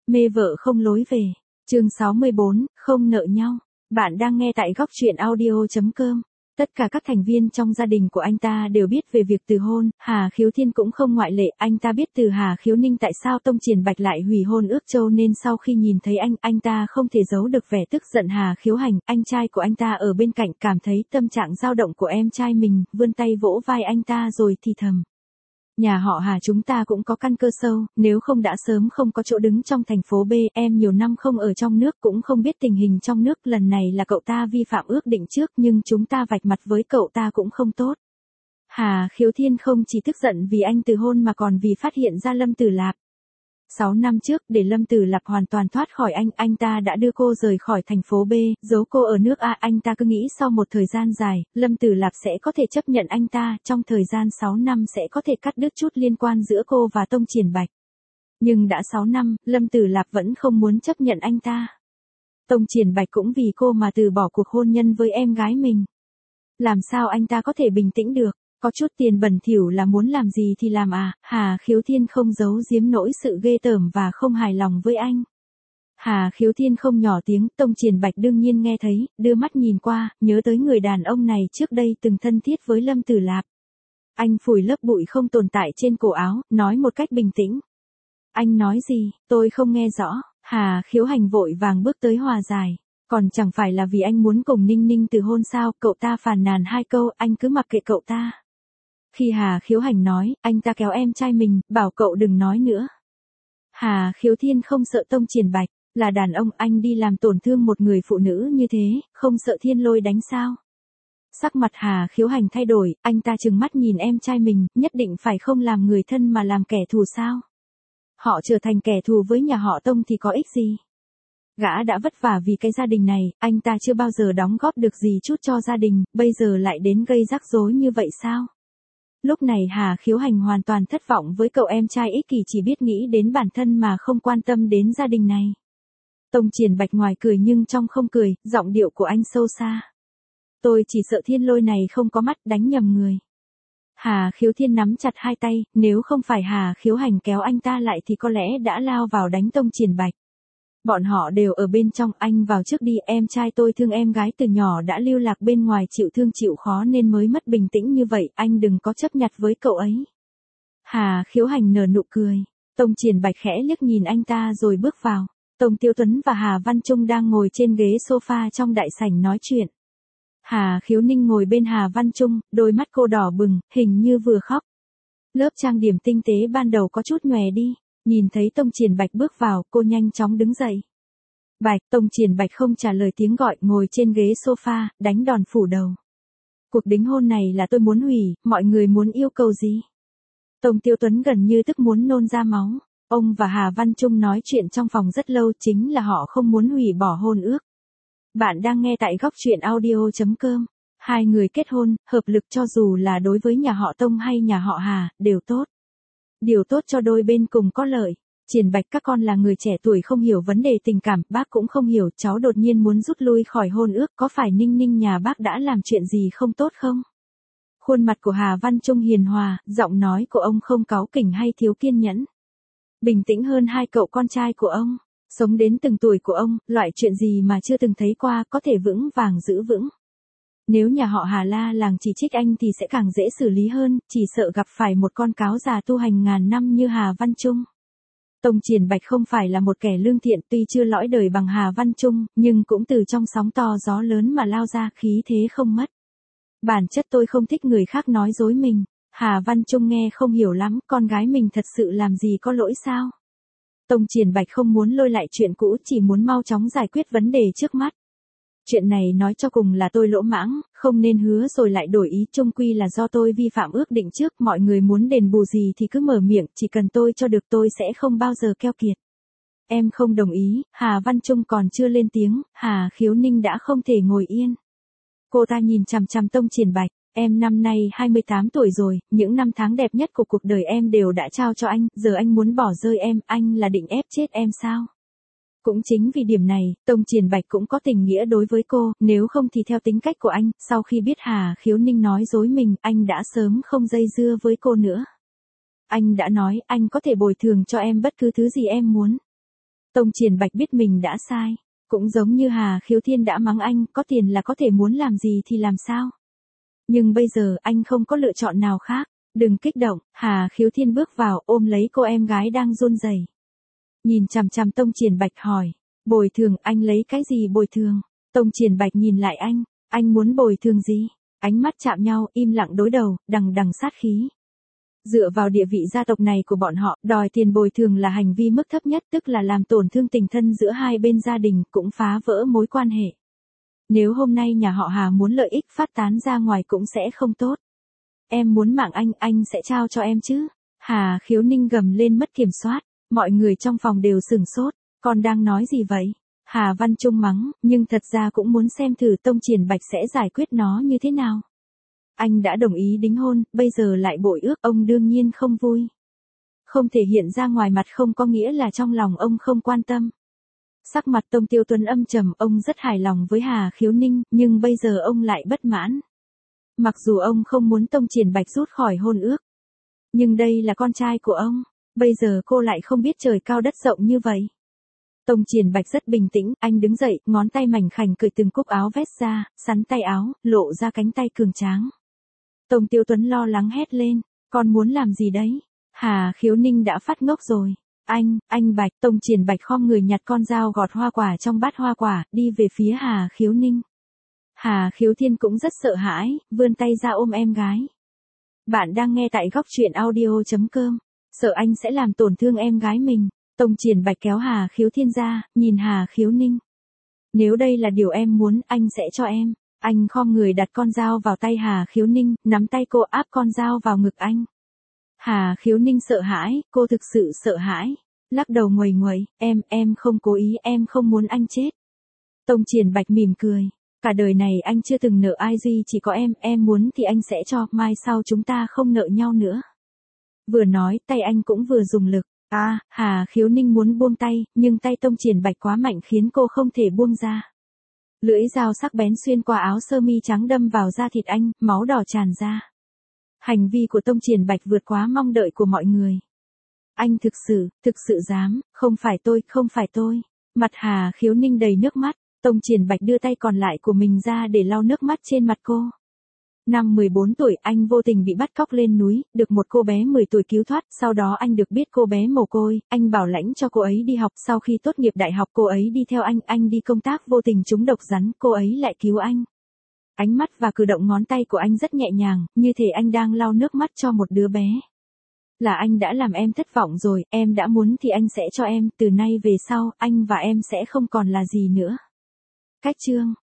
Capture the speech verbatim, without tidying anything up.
Mê vợ không lối về. Chương sáu mươi bốn, không nợ nhau. Bạn đang nghe tại góc truyện audio chấm com. Tất cả các thành viên trong gia đình của anh ta đều biết về việc từ hôn, Hà Khiếu Thiên cũng không ngoại lệ. Anh ta biết từ Hà Khiếu Ninh tại sao Tông Triển Bạch lại hủy hôn ước châu, nên sau khi nhìn thấy anh, anh ta không thể giấu được vẻ tức giận. Hà Khiếu Hành, anh trai của anh ta ở bên cạnh, cảm thấy tâm trạng dao động của em trai mình, vươn tay vỗ vai anh ta rồi thì thầm. Nhà họ Hà chúng ta cũng có căn cơ sâu, nếu không đã sớm không có chỗ đứng trong thành phố B. Em nhiều năm không ở trong nước cũng không biết tình hình trong nước, lần này là cậu ta vi phạm ước định trước nhưng chúng ta vạch mặt với cậu ta cũng không tốt. Hà Khiếu Thiên không chỉ tức giận vì anh từ hôn mà còn vì phát hiện ra Lâm Tử Lạp. Sáu năm trước, để Lâm Tử Lạp hoàn toàn thoát khỏi anh, anh ta đã đưa cô rời khỏi thành phố B, giấu cô ở nước A. Anh ta cứ nghĩ sau một thời gian dài, Lâm Tử Lạp sẽ có thể chấp nhận anh ta, trong thời gian sáu năm sẽ có thể cắt đứt chút liên quan giữa cô và Tông Triển Bạch. Nhưng đã sáu năm, Lâm Tử Lạp vẫn không muốn chấp nhận anh ta. Tông Triển Bạch cũng vì cô mà từ bỏ cuộc hôn nhân với em gái mình. Làm sao anh ta có thể bình tĩnh được? Có chút tiền bẩn thỉu là muốn làm gì thì làm à? Hà Khiếu Thiên không giấu giếm nỗi sự ghê tởm và không hài lòng với anh. Hà Khiếu Thiên không nhỏ tiếng, Tông Triển Bạch đương nhiên nghe thấy, đưa mắt nhìn qua, nhớ tới người đàn ông này trước đây từng thân thiết với Lâm Tử Lạp. Anh phủi lớp bụi không tồn tại trên cổ áo, nói một cách bình tĩnh. Anh nói gì, tôi không nghe rõ. Hà Khiếu Hành vội vàng bước tới hòa giải. Còn chẳng phải là vì anh muốn cùng Ninh Ninh từ hôn sao? Cậu ta phàn nàn hai câu, anh cứ mặc kệ cậu ta. Khi Hà Khiếu Hành nói, anh ta kéo em trai mình, bảo cậu đừng nói nữa. Hà Khiếu Thiên không sợ Tông Triển Bạch, là đàn ông, anh đi làm tổn thương một người phụ nữ như thế, không sợ thiên lôi đánh sao? Sắc mặt Hà Khiếu Hành thay đổi, anh ta trừng mắt nhìn em trai mình, nhất định phải không làm người thân mà làm kẻ thù sao? Họ trở thành kẻ thù với nhà họ Tông thì có ích gì? Gã đã vất vả vì cái gia đình này, anh ta chưa bao giờ đóng góp được gì chút cho gia đình, bây giờ lại đến gây rắc rối như vậy sao? Lúc này Hà Khiếu Hành hoàn toàn thất vọng với cậu em trai ích kỷ chỉ biết nghĩ đến bản thân mà không quan tâm đến gia đình này. Tông Triển Bạch ngoài cười nhưng trong không cười, giọng điệu của anh sâu xa. Tôi chỉ sợ thiên lôi này không có mắt, đánh nhầm người. Hà Khiếu Thiên nắm chặt hai tay, nếu không phải Hà Khiếu Hành kéo anh ta lại thì có lẽ đã lao vào đánh Tông Triển Bạch. Bọn họ đều ở bên trong, anh vào trước đi, em trai tôi thương em gái từ nhỏ đã lưu lạc bên ngoài chịu thương chịu khó nên mới mất bình tĩnh như vậy, anh đừng có chấp nhặt với cậu ấy. Hà Khiếu Hành nở nụ cười, Tông Triển Bạch khẽ liếc nhìn anh ta rồi bước vào. Tông Tiêu Tuấn và Hà Văn Trung đang ngồi trên ghế sofa trong đại sảnh nói chuyện. Hà Khiếu Ninh ngồi bên Hà Văn Trung, đôi mắt cô đỏ bừng, hình như vừa khóc. Lớp trang điểm tinh tế ban đầu có chút nhòe đi. Nhìn thấy Tông Triển Bạch bước vào, cô nhanh chóng đứng dậy. Bạch, Tông Triển Bạch không trả lời tiếng gọi, ngồi trên ghế sofa, đánh đòn phủ đầu. Cuộc đính hôn này là tôi muốn hủy, mọi người muốn yêu cầu gì? Tông Tiêu Tuấn gần như tức muốn nôn ra máu. Ông và Hà Văn Trung nói chuyện trong phòng rất lâu, chính là họ không muốn hủy bỏ hôn ước. Bạn đang nghe tại góc truyện audio chấm com. Hai người kết hôn, hợp lực cho dù là đối với nhà họ Tông hay nhà họ Hà, đều tốt. Điều tốt cho đôi bên cùng có lợi. Triển Bạch các con là người trẻ tuổi không hiểu vấn đề tình cảm, bác cũng không hiểu, cháu đột nhiên muốn rút lui khỏi hôn ước, có phải Ninh Ninh nhà bác đã làm chuyện gì không tốt không? Khuôn mặt của Hà Văn Trung hiền hòa, giọng nói của ông không cáu kỉnh hay thiếu kiên nhẫn. Bình tĩnh hơn hai cậu con trai của ông, sống đến từng tuổi của ông, loại chuyện gì mà chưa từng thấy qua có thể vững vàng giữ vững. Nếu nhà họ Hà la làng chỉ trích anh thì sẽ càng dễ xử lý hơn, chỉ sợ gặp phải một con cáo già tu hành ngàn năm như Hà Văn Trung. Tông Triển Bạch không phải là một kẻ lương thiện, tuy chưa lõi đời bằng Hà Văn Trung, nhưng cũng từ trong sóng to gió lớn mà lao ra, khí thế không mất. Bản chất tôi không thích người khác nói dối mình. Hà Văn Trung nghe không hiểu lắm, con gái mình thật sự làm gì có lỗi sao? Tông Triển Bạch không muốn lôi lại chuyện cũ, chỉ muốn mau chóng giải quyết vấn đề trước mắt. Chuyện này nói cho cùng là tôi lỗ mãng, không nên hứa rồi lại đổi ý, chung quy là do tôi vi phạm ước định trước, mọi người muốn đền bù gì thì cứ mở miệng, chỉ cần tôi cho được tôi sẽ không bao giờ keo kiệt. Em không đồng ý, Hà Văn Trung còn chưa lên tiếng, Hà Khiếu Ninh đã không thể ngồi yên. Cô ta nhìn chằm chằm Tông Triển Bạch, em năm nay hai mươi tám tuổi rồi, những năm tháng đẹp nhất của cuộc đời em đều đã trao cho anh, giờ anh muốn bỏ rơi em, anh là định ép chết em sao? Cũng chính vì điểm này, Tông Triển Bạch cũng có tình nghĩa đối với cô, nếu không thì theo tính cách của anh, sau khi biết Hà Khiếu Ninh nói dối mình, anh đã sớm không dây dưa với cô nữa. Anh đã nói, anh có thể bồi thường cho em bất cứ thứ gì em muốn. Tông Triển Bạch biết mình đã sai, cũng giống như Hà Khiếu Thiên đã mắng anh, có tiền là có thể muốn làm gì thì làm sao. Nhưng bây giờ anh không có lựa chọn nào khác. Đừng kích động, Hà Khiếu Thiên bước vào ôm lấy cô em gái đang run rẩy. Nhìn chằm chằm Tông Triển Bạch hỏi, bồi thường, anh lấy cái gì bồi thường? Tông Triển Bạch nhìn lại anh, anh muốn bồi thường gì? Ánh mắt chạm nhau, im lặng đối đầu, đằng đằng sát khí. Dựa vào địa vị gia tộc này của bọn họ, đòi tiền bồi thường là hành vi mức thấp nhất, tức là làm tổn thương tình thân giữa hai bên gia đình, cũng phá vỡ mối quan hệ. Nếu hôm nay nhà họ Hà muốn lợi ích phát tán ra ngoài cũng sẽ không tốt. Em muốn mạng anh, anh sẽ trao cho em chứ? Hà Khiếu Ninh gầm lên mất kiểm soát, mọi người trong phòng đều sửng sốt, con đang nói gì vậy? Hà Văn Trung mắng, nhưng thật ra cũng muốn xem thử Tông Triển Bạch sẽ giải quyết nó như thế nào. Anh đã đồng ý đính hôn, bây giờ lại bội ước, ông đương nhiên không vui. Không thể hiện ra ngoài mặt không có nghĩa là trong lòng ông không quan tâm. Sắc mặt Tông Tiêu Tuấn âm trầm, ông rất hài lòng với Hà Khiếu Ninh, nhưng bây giờ ông lại bất mãn. Mặc dù ông không muốn Tông Triển Bạch rút khỏi hôn ước, nhưng đây là con trai của ông, bây giờ cô lại không biết trời cao đất rộng như vậy. Tông Triển Bạch rất bình tĩnh, anh đứng dậy, ngón tay mảnh khảnh cởi từng cúc áo vest ra, sắn tay áo, lộ ra cánh tay cường tráng. Tông Tiêu Tuấn lo lắng hét lên, con muốn làm gì đấy? Hà Khiếu Ninh đã phát ngốc rồi. Anh, anh Bạch, Tông Triển Bạch khom người nhặt con dao gọt hoa quả trong bát hoa quả, đi về phía Hà Khiếu Ninh. Hà Khiếu Thiên cũng rất sợ hãi, vươn tay ra ôm em gái. Bạn đang nghe tại góc truyện audio chấm com. Sợ anh sẽ làm tổn thương em gái mình. Tông Triển Bạch kéo Hà Khiếu Thiên ra, nhìn Hà Khiếu Ninh. Nếu đây là điều em muốn, anh sẽ cho em. Anh khom người đặt con dao vào tay Hà Khiếu Ninh, nắm tay cô áp con dao vào ngực anh. Hà Khiếu Ninh sợ hãi, cô thực sự sợ hãi. Lắc đầu nguầy nguầy, em, em không cố ý, em không muốn anh chết. Tông Triển Bạch mỉm cười. Cả đời này anh chưa từng nợ ai, duy chỉ có em, em muốn thì anh sẽ cho, mai sau chúng ta không nợ nhau nữa. Vừa nói, tay anh cũng vừa dùng lực. À, Hà Khiếu Ninh muốn buông tay, nhưng tay Tông Triển Bạch quá mạnh khiến cô không thể buông ra. Lưỡi dao sắc bén xuyên qua áo sơ mi trắng đâm vào da thịt anh, máu đỏ tràn ra. Hành vi của Tông Triển Bạch vượt quá mong đợi của mọi người. Anh thực sự, thực sự dám, không phải tôi, không phải tôi. Mặt Hà Khiếu Ninh đầy nước mắt, Tông Triển Bạch đưa tay còn lại của mình ra để lau nước mắt trên mặt cô. Năm mười bốn tuổi, anh vô tình bị bắt cóc lên núi, được một cô bé mười tuổi cứu thoát, sau đó anh được biết cô bé mồ côi, anh bảo lãnh cho cô ấy đi học, sau khi tốt nghiệp đại học cô ấy đi theo anh, anh đi công tác vô tình trúng độc rắn, cô ấy lại cứu anh. Ánh mắt và cử động ngón tay của anh rất nhẹ nhàng, như thể anh đang lau nước mắt cho một đứa bé. Là anh đã làm em thất vọng rồi, em đã muốn thì anh sẽ cho em, từ nay về sau, anh và em sẽ không còn là gì nữa. Cách chương